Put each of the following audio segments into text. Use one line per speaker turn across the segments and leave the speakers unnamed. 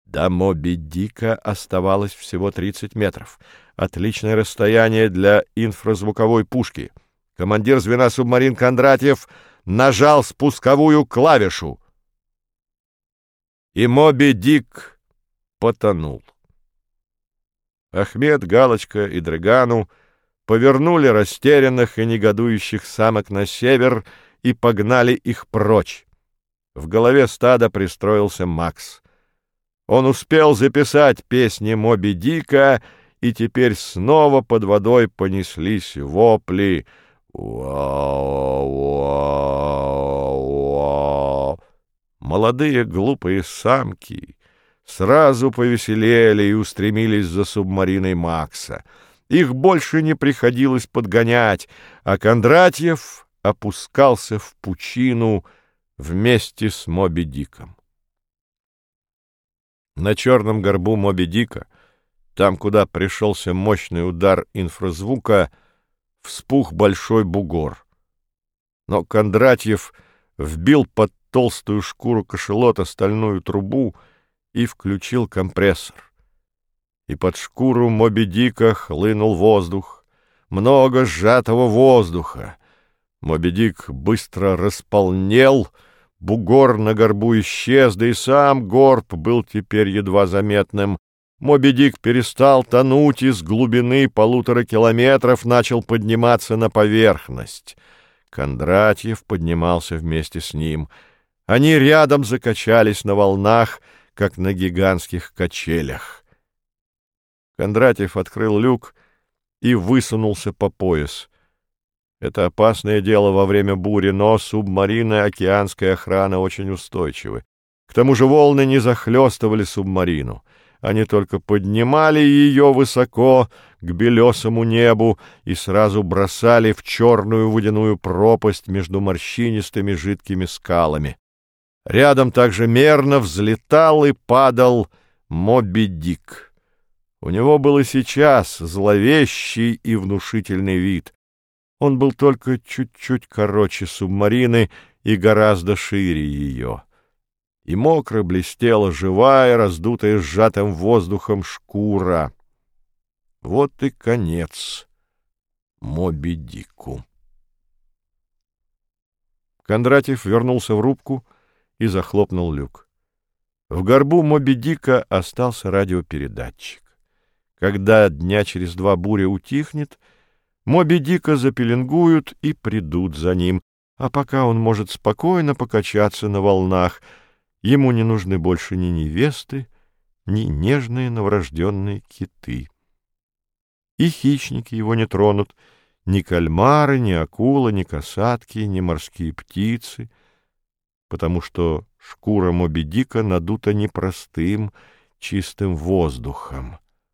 До Моби Дика оставалось всего 30 метров. Отличное расстояние для инфразвуковой пушки. Командир звена субмарин Кондратьев нажал спусковую клавишу. И Моби Дик потонул. Ахмед, Галочка и Дрыгану повернули растерянных и негодующих самок на север и погнали их прочь. В голове стада пристроился Макс. Он успел записать песни Моби Дика, и теперь снова под водой понеслись вопли. «Уа-уа-уа-уа». Молодые глупые самки сразу повеселели и устремились за субмариной Макса. Их больше не приходилось подгонять, а Кондратьев опускался в пучину вместе с Моби Диком. На черном горбу Моби Дика, там, куда пришелся мощный удар инфразвука, вспух большой бугор. Но Кондратьев вбил под толстую шкуру кашалота стальную трубу и включил компрессор. И под шкуру Моби Дика хлынул воздух, много сжатого воздуха. Моби Дик быстро располнел, бугор на горбу исчез, да и сам горб был теперь едва заметным. Моби Дик перестал тонуть и с глубины 1,5 километров начал подниматься на поверхность. Кондратьев поднимался вместе с ним. Они рядом закачались на волнах, как на гигантских качелях. Кондратьев открыл люк и высунулся по пояс. Это опасное дело во время бури, но субмарина и океанская охрана очень устойчивы. К тому же волны не захлестывали субмарину. Они только поднимали ее высоко к белесому небу и сразу бросали в черную водяную пропасть между морщинистыми жидкими скалами. Рядом также мерно взлетал и падал Моби Дик. У него был и сейчас зловещий и внушительный вид. Он был только чуть-чуть короче субмарины и гораздо шире ее. И мокро блестела живая, раздутая сжатым воздухом шкура. Вот и конец Моби Дику. Кондратьев вернулся в рубку и захлопнул люк. В горбу Моби Дика остался радиопередатчик. Когда дня через 2 буря утихнет, Моби Дика запеленгуют и придут за ним, а пока он может спокойно покачаться на волнах. Ему не нужны больше ни невесты, ни нежные новорожденные киты. И хищники его не тронут, ни кальмары, ни акулы, ни касатки, ни морские птицы, потому что шкура Моби Дика надута непростым, чистым воздухом.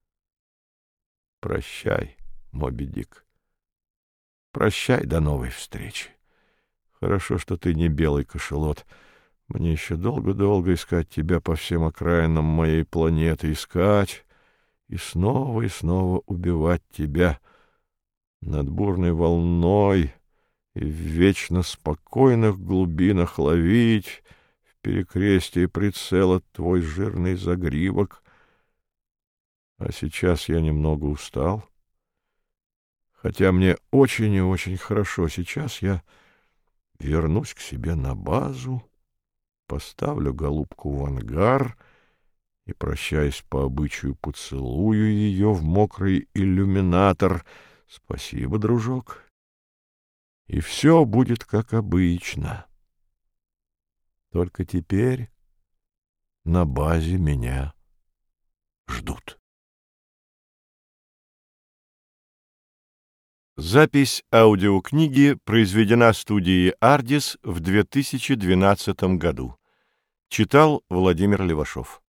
Прощай, Моби Дик. Прощай, до новой встречи. Хорошо, что ты не белый кашалот. Мне еще долго-долго искать тебя по всем окраинам моей планеты, искать и снова убивать тебя над бурной волной и в вечно спокойных глубинах ловить в перекрестии прицела твой жирный загривок. А сейчас я немного устал. Хотя мне очень и очень хорошо. Сейчас я вернусь к себе на базу, поставлю голубку в ангар и, прощаясь по обычаю, поцелую ее в мокрый иллюминатор. Спасибо, дружок. И все будет как обычно. Только теперь на базе меня ждут. Запись аудиокниги произведена студией «Ардис» в 2012 году. Читал Владимир Левашов.